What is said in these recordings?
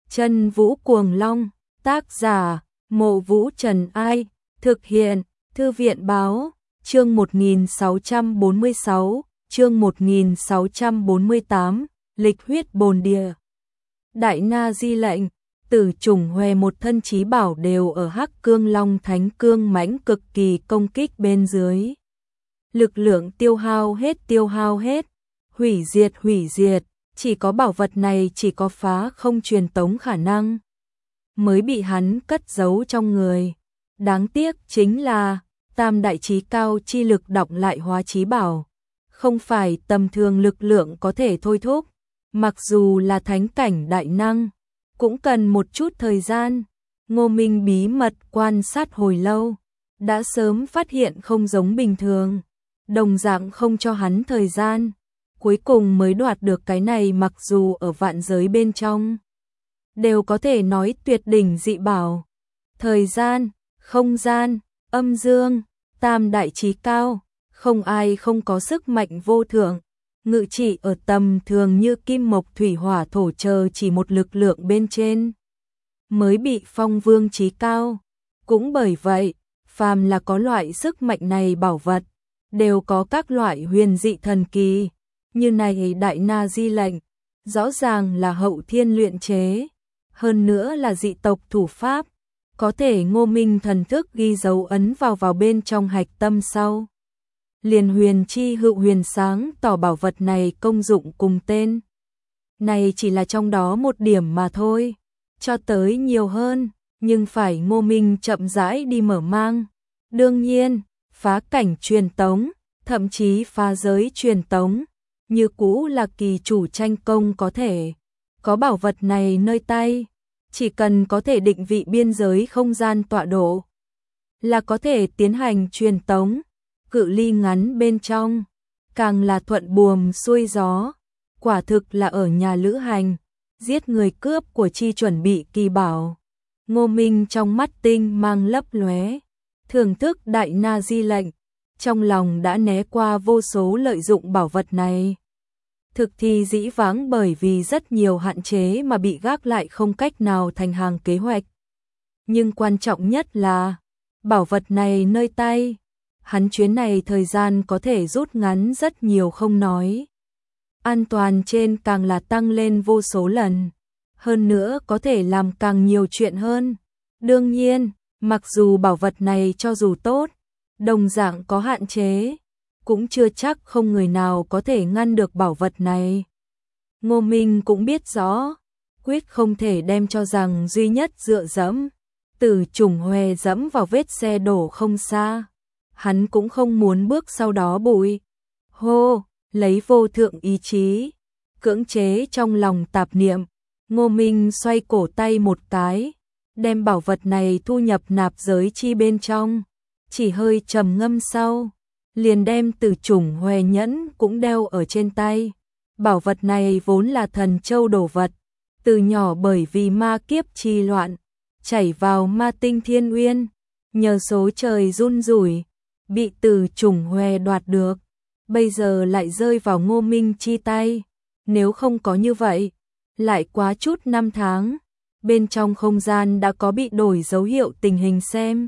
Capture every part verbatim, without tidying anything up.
Chân Vũ Cuồng Long, tác giả, Mộ Vũ Trần Ai, thực hiện, Thư viện Báo, chương một nghìn sáu trăm bốn mươi sáu, chương một nghìn sáu trăm bốn mươi tám, lịch huyết bồn địa. Đại Na Di lệnh, Tử Chủng Huệ một thân chí bảo đều ở Hắc Cương Long Thánh Cương mãnh cực kỳ công kích bên dưới. Lực lượng tiêu hao hết tiêu hao hết, hủy diệt hủy diệt, chỉ có bảo vật này chỉ có phá không truyền tống khả năng, mới bị hắn cất giấu trong người. Đáng tiếc chính là, tam đại chí cao chi lực đọng lại hóa chí bảo, không phải tầm thường lực lượng có thể thôi thúc, mặc dù là thánh cảnh đại năng, cũng cần một chút thời gian. Ngô Minh bí mật quan sát hồi lâu, đã sớm phát hiện không giống bình thường, đồng dạng không cho hắn thời gian, cuối cùng mới đoạt được cái này, mặc dù ở vạn giới bên trong đều có thể nói tuyệt đỉnh dị bảo. Thời gian, không gian, âm dương, tam đại chí cao, không ai không có sức mạnh vô thượng, ngự trị ở tầm thường như kim mộc thủy hỏa thổ chờ chỉ một lực lượng bên trên, mới bị phong vương chí cao. Cũng bởi vậy, phàm là có loại sức mạnh này bảo vật, đều có các loại huyền dị thần kỳ, như này Đại Na Di lệnh, rõ ràng là hậu thiên luyện chế, hơn nữa là dị tộc thủ pháp, có thể Ngô Minh thần thức ghi dấu ấn vào vào bên trong hạch tâm sau. Liền huyền chi hữu huyền sáng tỏ bảo vật này công dụng cùng tên. Này chỉ là trong đó một điểm mà thôi, cho tới nhiều hơn, nhưng phải Ngô Minh chậm rãi đi mở mang. Đương nhiên, phá cảnh truyền tống, thậm chí phá giới truyền tống, như cũ là kỳ chủ tranh công có thể. Có bảo vật này nơi tay, chỉ cần có thể định vị biên giới không gian tọa độ, là có thể tiến hành truyền tống, cự ly ngắn bên trong, càng là thuận buồm xuôi gió, quả thực là ở nhà lữ hành, giết người cướp của chi chuẩn bị kỳ bảo. Ngô Minh trong mắt tinh mang lấp lóe, thưởng thức Đại Na Di lệnh, trong lòng đã né qua vô số lợi dụng bảo vật này. Thực thì dĩ vãng bởi vì rất nhiều hạn chế mà bị gác lại không cách nào thành hàng kế hoạch. Nhưng quan trọng nhất là, bảo vật này nơi tay, hắn chuyến này thời gian có thể rút ngắn rất nhiều không nói. An toàn trên càng là tăng lên vô số lần, hơn nữa có thể làm càng nhiều chuyện hơn. Đương nhiên, mặc dù bảo vật này cho dù tốt, đồng dạng có hạn chế, cũng chưa chắc không người nào có thể ngăn được bảo vật này. Ngô Minh cũng biết rõ, quyết không thể đem cho rằng duy nhất dựa dẫm, Tử Chủng Huệ dẫm vào vết xe đổ không xa. Hắn cũng không muốn bước sau đó bụi. Hô, lấy vô thượng ý chí, cưỡng chế trong lòng tạp niệm, Ngô Minh xoay cổ tay một cái, đem bảo vật này thu nhập nạp giới chi bên trong, chỉ hơi trầm ngâm sau, liền đem Tử Chủng Huệ nhẫn cũng đeo ở trên tay. Bảo vật này vốn là thần châu đồ vật, từ nhỏ bởi vì ma kiếp chi loạn, chảy vào ma tinh thiên uyên, nhờ số trời run rủi, bị Tử Chủng Huệ đoạt được, bây giờ lại rơi vào Ngô Minh chi tay. Nếu không có như vậy, lại quá chút năm tháng, bên trong không gian đã có bị đổi dấu hiệu tình hình xem.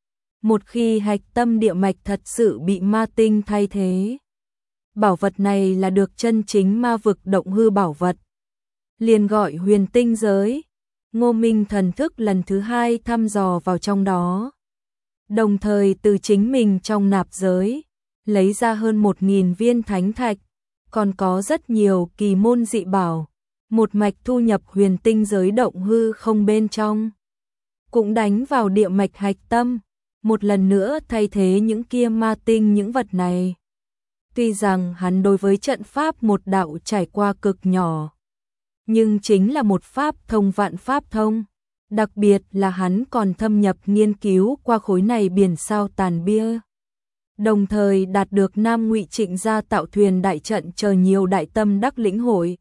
Một khi hạch tâm địa mạch thật sự bị ma tinh thay thế, bảo vật này là được chân chính ma vực động hư bảo vật, liền gọi huyền tinh giới. Ngô Minh thần thức lần thứ hai thăm dò vào trong đó, đồng thời từ chính mình trong nạp giới, lấy ra hơn một nghìn viên thánh thạch, còn có rất nhiều kỳ môn dị bảo, một mạch thu nhập huyền tinh giới động hư không bên trong, cũng đánh vào địa mạch hạch tâm, một lần nữa thay thế những kia ma tinh những vật này. Tuy rằng hắn đối với trận pháp một đạo trải qua cực nhỏ, nhưng chính là một pháp thông vạn pháp thông, đặc biệt là hắn còn thâm nhập nghiên cứu qua khối này biển sao tàn bia, đồng thời đạt được Nam Ngụy Trịnh gia tạo thuyền đại trận chờ nhiều đại tâm đắc lĩnh hội.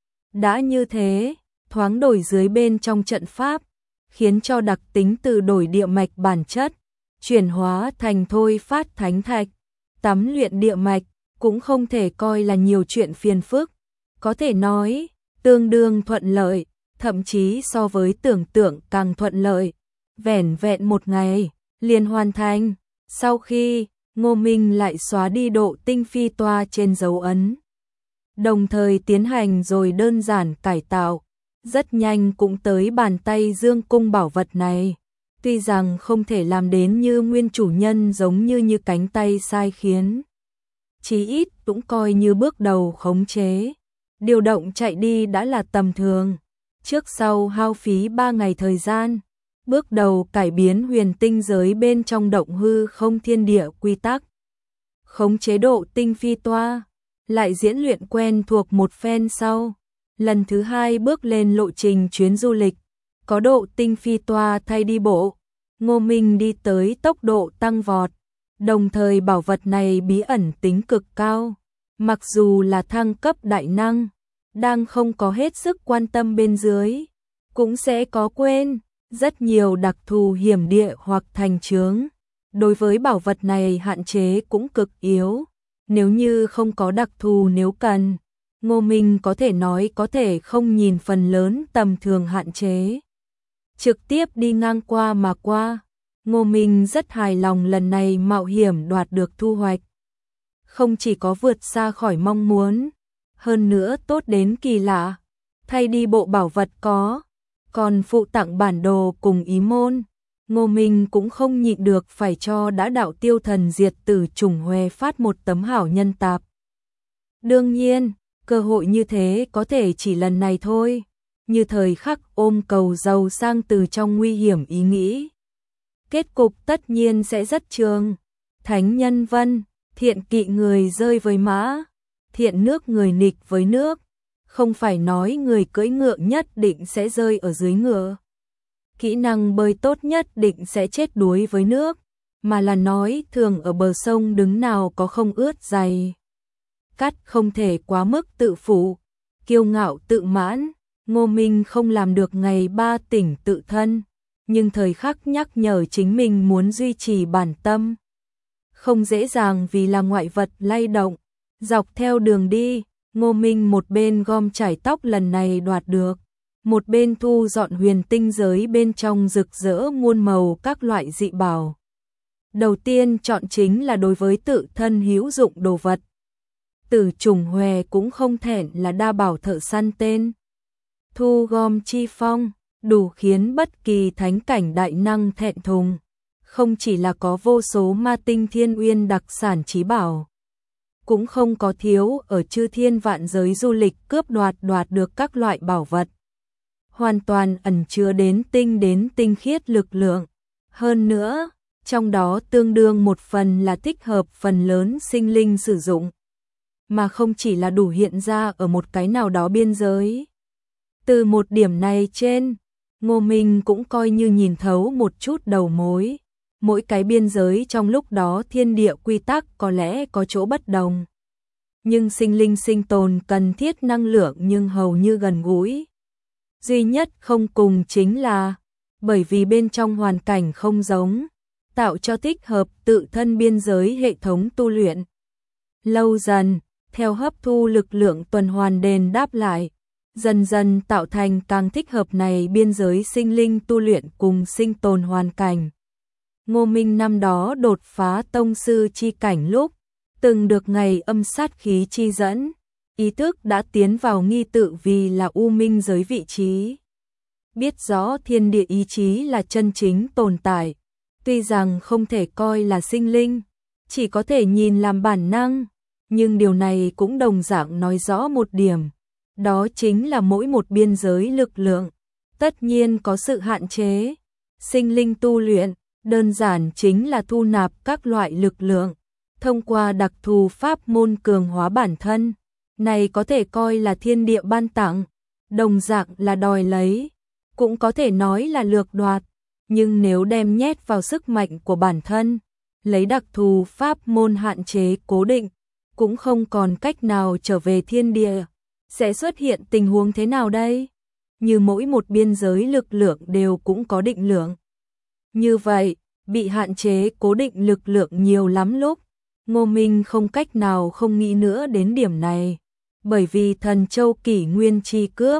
Đã như thế, thoáng đổi dưới bên trong trận pháp, khiến cho đặc tính từ đổi địa mạch bản chất, chuyển hóa thành thôi phát thánh thạch, tắm luyện địa mạch, cũng không thể coi là nhiều chuyện phiền phức, có thể nói, tương đương thuận lợi. thậm chí so với tưởng tượng càng thuận lợi. Vẻn vẹn một ngày, liền hoàn thành. Sau khi, Ngô Minh lại xóa đi độ tinh phi toa trên dấu ấn. Đồng thời tiến hành rồi đơn giản cải tạo. Rất nhanh cũng tới bàn tay dương cung bảo vật này. Tuy rằng không thể làm đến như nguyên chủ nhân giống như như cánh tay sai khiến. Chí ít cũng coi như bước đầu khống chế. Điều động chạy đi đã là tầm thường. Trước sau hao phí ba ngày thời gian. Bước đầu cải biến huyền tinh giới bên trong động hư không thiên địa quy tắc. Khống chế độ tinh phi toa. Lại diễn luyện quen thuộc một phen sau. Lần thứ hai bước lên lộ trình chuyến du lịch. Có độ tinh phi toa thay đi bộ. Ngô Minh đi tới tốc độ tăng vọt. Đồng thời bảo vật này bí ẩn tính cực cao. Mặc dù là thăng cấp đại năng, đang không có hết sức quan tâm bên dưới, cũng sẽ có quên rất nhiều đặc thù hiểm địa hoặc thành chướng. Đối với bảo vật này hạn chế cũng cực yếu. Nếu như không có đặc thù nếu cần, Ngô Minh có thể nói có thể không nhìn phần lớn tầm thường hạn chế. Trực tiếp đi ngang qua mà qua. Ngô Minh rất hài lòng lần này mạo hiểm đoạt được thu hoạch. Không chỉ có vượt xa khỏi mong muốn, hơn nữa tốt đến kỳ lạ. Thay đi bộ bảo vật có, còn phụ tặng bản đồ cùng ý môn. Ngô Minh cũng không nhịn được phải cho đã đạo tiêu thần diệt tử Trùng Huệ phát một tấm hảo nhân tạp. Đương nhiên, cơ hội như thế có thể chỉ lần này thôi. Như thời khắc ôm cầu giàu sang từ trong nguy hiểm ý nghĩ. Kết cục tất nhiên sẽ rất trường. Thánh nhân vân, thiện kỵ người rơi với mã, thiện nước người nghịch với nước. Không phải nói người cưỡi ngựa nhất định sẽ rơi ở dưới ngựa. Kỹ năng bơi tốt nhất định sẽ chết đuối với nước, mà là nói thường ở bờ sông đứng nào có không ướt dày. Cắt không thể quá mức tự phụ, kiêu ngạo tự mãn. Ngô Minh không làm được ngày ba tỉnh tự thân, nhưng thời khắc nhắc nhở chính mình muốn duy trì bản tâm. Không dễ dàng vì là ngoại vật lay động. Dọc theo đường đi, Ngô Minh một bên gom chải tóc lần này đoạt được, một bên thu dọn huyền tinh giới bên trong rực rỡ muôn màu các loại dị bảo. Đầu tiên chọn chính là đối với tự thân hữu dụng đồ vật. Tử Trùng Huệ cũng không thẹn là đa bảo thợ săn tên. Thu gom chi phong, đủ khiến bất kỳ thánh cảnh đại năng thẹn thùng. Không chỉ là có vô số ma tinh thiên uyên đặc sản chí bảo, cũng không có thiếu ở chư thiên vạn giới du lịch cướp đoạt đoạt được các loại bảo vật. Hoàn toàn ẩn chứa đến tinh đến tinh khiết lực lượng. Hơn nữa, trong đó tương đương một phần là thích hợp phần lớn sinh linh sử dụng, mà không chỉ là đủ hiện ra ở một cái nào đó biên giới. Từ một điểm này trên, Ngô Minh cũng coi như nhìn thấu một chút đầu mối. Mỗi cái biên giới trong lúc đó thiên địa quy tắc có lẽ có chỗ bất đồng. Nhưng sinh linh sinh tồn cần thiết năng lượng nhưng hầu như gần gũi. Duy nhất không cùng chính là, bởi vì bên trong hoàn cảnh không giống, tạo cho thích hợp tự thân biên giới hệ thống tu luyện. Lâu dần, theo hấp thu lực lượng tuần hoàn đền đáp lại, dần dần tạo thành càng thích hợp này biên giới sinh linh tu luyện cùng sinh tồn hoàn cảnh. Ngô Minh năm đó đột phá tông sư chi cảnh lúc, từng được ngày âm sát khí chi dẫn, ý thức đã tiến vào nghi tự vì là u minh giới vị trí. Biết rõ thiên địa ý chí là chân chính tồn tại, tuy rằng không thể coi là sinh linh, chỉ có thể nhìn làm bản năng, nhưng điều này cũng đồng dạng nói rõ một điểm, đó chính là mỗi một biên giới lực lượng, tất nhiên có sự hạn chế. Sinh linh tu luyện, đơn giản chính là thu nạp các loại lực lượng, thông qua đặc thù pháp môn cường hóa bản thân. Này có thể coi là thiên địa ban tặng, đồng dạng là đòi lấy, cũng có thể nói là lược đoạt, nhưng nếu đem nhét vào sức mạnh của bản thân, lấy đặc thù pháp môn hạn chế cố định, cũng không còn cách nào trở về thiên địa, sẽ xuất hiện tình huống thế nào đây? Như mỗi một biên giới lực lượng đều cũng có định lượng. Như vậy, bị hạn chế cố định lực lượng nhiều lắm lúc, Ngô Minh không cách nào không nghĩ nữa đến điểm này, bởi vì thần châu kỷ nguyên chi cướp,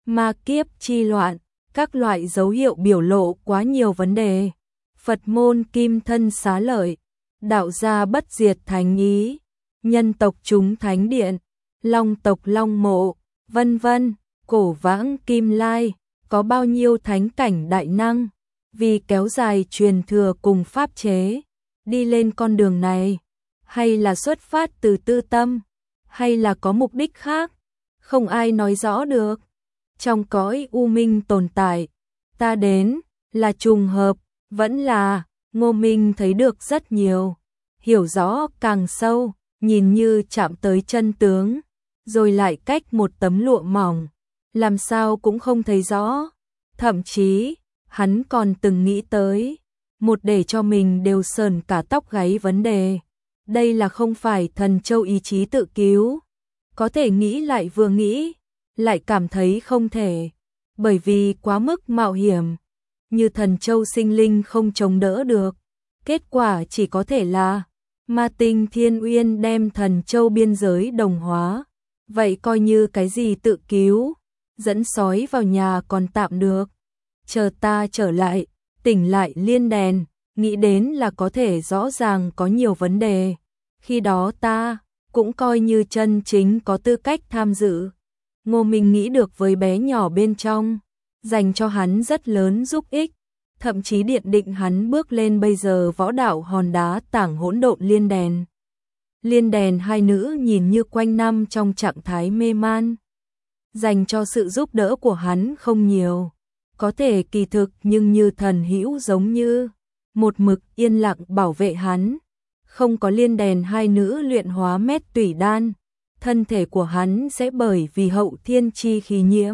ma kiếp chi loạn, các loại dấu hiệu biểu lộ quá nhiều vấn đề. Phật môn kim thân xá lợi, đạo gia bất diệt thánh ý, nhân tộc chúng thánh điện, long tộc long mộ, vân vân, cổ vãng kim lai, có bao nhiêu thánh cảnh đại năng, vì kéo dài truyền thừa cùng pháp chế, đi lên con đường này, hay là xuất phát từ tư tâm, hay là có mục đích khác, không ai nói rõ được. Trong cõi u minh tồn tại, ta đến, là trùng hợp, vẫn là, Ngô Minh thấy được rất nhiều, hiểu rõ càng sâu, nhìn như chạm tới chân tướng, rồi lại cách một tấm lụa mỏng, làm sao cũng không thấy rõ. Thậm chí, hắn còn từng nghĩ tới, một để cho mình đều sờn cả tóc gáy vấn đề. Đây là không phải thần châu ý chí tự cứu, có thể nghĩ lại vừa nghĩ, lại cảm thấy không thể, bởi vì quá mức mạo hiểm, như thần châu sinh linh không chống đỡ được, kết quả chỉ có thể là ma tinh thiên uyên đem thần châu biên giới đồng hóa, vậy coi như cái gì tự cứu, dẫn sói vào nhà còn tạm được, chờ ta trở lại, tỉnh lại liên đèn, nghĩ đến là có thể rõ ràng có nhiều vấn đề, khi đó ta cũng coi như chân chính có tư cách tham dự. Ngô Minh nghĩ được với bé nhỏ bên trong, dành cho hắn rất lớn giúp ích, thậm chí điện định hắn bước lên bây giờ võ đạo hòn đá tảng hỗn độn liên đèn. Liên đèn hai nữ nhìn như quanh năm trong trạng thái mê man, dành cho sự giúp đỡ của hắn không nhiều, có thể kỳ thực nhưng như thần hữu giống như một mực yên lặng bảo vệ hắn. Không có liên đèn hai nữ luyện hóa mét tủy đan, thân thể của hắn sẽ bởi vì hậu thiên chi khí nhiễm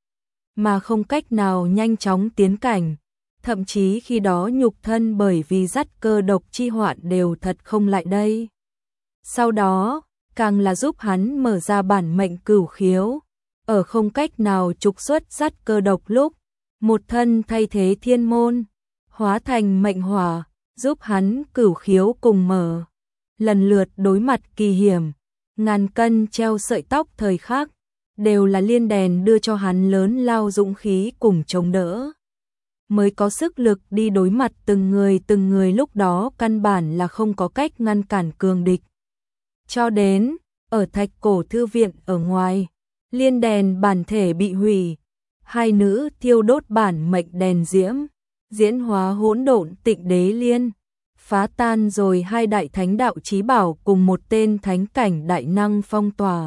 mà không cách nào nhanh chóng tiến cảnh, thậm chí khi đó nhục thân bởi vì dắt cơ độc chi hoạn đều thật không lại đây. Sau đó, càng là giúp hắn mở ra bản mệnh cửu khiếu, ở không cách nào trục xuất dắt cơ độc lúc, một thân thay thế thiên môn, hóa thành mệnh hỏa, giúp hắn cửu khiếu cùng mở, lần lượt đối mặt kỳ hiểm, ngàn cân treo sợi tóc thời khắc, đều là liên đèn đưa cho hắn lớn lao dũng khí cùng chống đỡ, mới có sức lực đi đối mặt từng người từng người lúc đó căn bản là không có cách ngăn cản cường địch. Cho đến, ở thạch cổ thư viện ở ngoài, liên đèn bản thể bị hủy, hai nữ thiêu đốt bản mệnh đèn diễm, diễn hóa hỗn độn tịnh đế liên, phá tan rồi hai đại thánh đạo chí bảo cùng một tên thánh cảnh đại năng phong tỏa.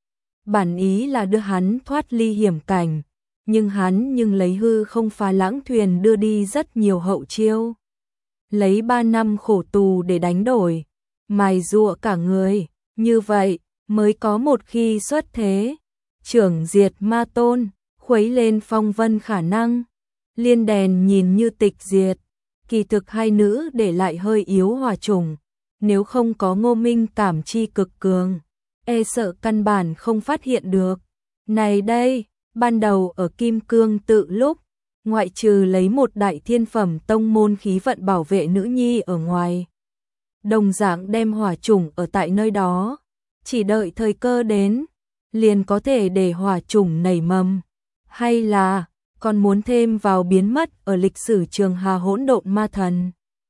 Bản ý là đưa hắn thoát ly hiểm cảnh, nhưng hắn nhưng lấy hư không phá lãng thuyền đưa đi rất nhiều hậu chiêu. Lấy ba năm khổ tù để đánh đổi, mài giụa cả người, như vậy mới có một khi xuất thế, trưởng diệt ma tôn, khuấy lên phong vân khả năng. Liên đèn nhìn như tịch diệt, kỳ thực hai nữ để lại hơi yếu hòa trùng, nếu không có Ngô Minh cảm chi cực cường, e sợ căn bản không phát hiện được. Này đây, ban đầu ở Kim Cương tự lúc, ngoại trừ lấy một đại thiên phẩm tông môn khí vận bảo vệ nữ nhi ở ngoài, đồng dạng đem hỏa trùng ở tại nơi đó, chỉ đợi thời cơ đến, liền có thể để hỏa trùng nảy mầm, hay là còn muốn thêm vào biến mất ở lịch sử trường hà hỗn độn ma thần.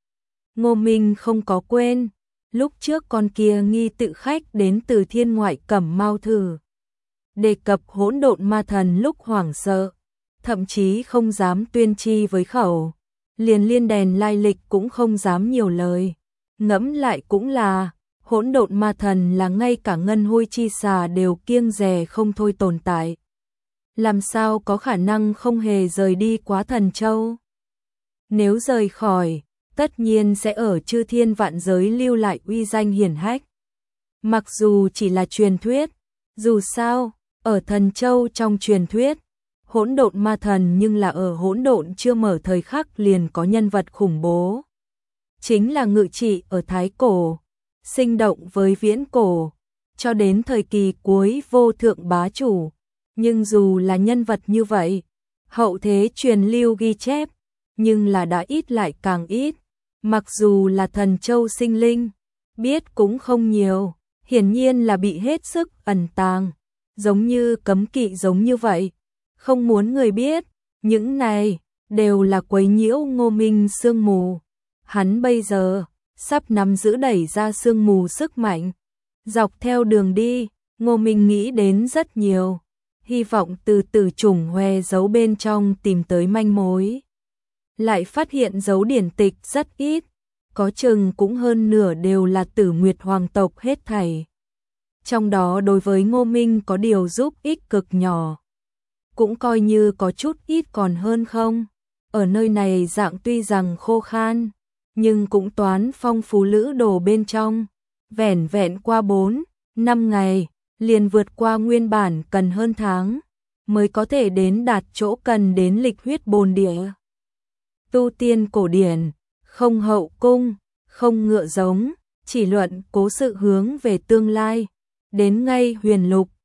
Ngô Minh không có quên, lúc trước con kia nghi tự khách đến từ thiên ngoại Cẩm Mao thử, đề cập hỗn độn ma thần lúc hoảng sợ, thậm chí không dám tuyên chi với khẩu, liền liên đèn lai lịch cũng không dám nhiều lời. Ngẫm lại cũng là, hỗn độn ma thần là ngay cả ngân hôi chi xà đều kiêng dè không thôi tồn tại. Làm sao có khả năng không hề rời đi quá thần châu? Nếu rời khỏi, tất nhiên sẽ ở chư thiên vạn giới lưu lại uy danh hiển hách. Mặc dù chỉ là truyền thuyết, dù sao, ở thần châu trong truyền thuyết, hỗn độn ma thần nhưng là ở hỗn độn chưa mở thời khắc liền có nhân vật khủng bố. Chính là ngự trị ở Thái Cổ, sinh động với viễn cổ, cho đến thời kỳ cuối vô thượng bá chủ. Nhưng dù là nhân vật như vậy, hậu thế truyền lưu ghi chép, nhưng là đã ít lại càng ít. Mặc dù là thần châu sinh linh, biết cũng không nhiều, hiển nhiên là bị hết sức ẩn tàng, giống như cấm kỵ giống như vậy. không muốn người biết, những này đều là quấy nhiễu Ngô Minh sương mù. Hắn bây giờ sắp nắm giữ đẩy ra sương mù sức mạnh. Dọc theo đường đi, Ngô Minh nghĩ đến rất nhiều, hy vọng từ Tử Chủng Hoè giấu bên trong tìm tới manh mối. Lại phát hiện dấu điển tịch rất ít, có chừng cũng hơn nửa đều là Tử Nguyệt hoàng tộc hết thảy. Trong đó đối với Ngô Minh có điều giúp ích cực nhỏ, cũng coi như có chút ít còn hơn không. Ở nơi này dạng tuy rằng khô khan, nhưng cũng toán phong phú lữ đồ bên trong. Vẻn vẹn qua bốn, năm ngày, liền vượt qua nguyên bản cần hơn tháng, mới có thể đến đạt chỗ cần đến lịch huyết bồn địa. Tu tiên cổ điển, không hậu cung, không ngựa giống, chỉ luận cố sự hướng về tương lai, đến ngay huyền lục,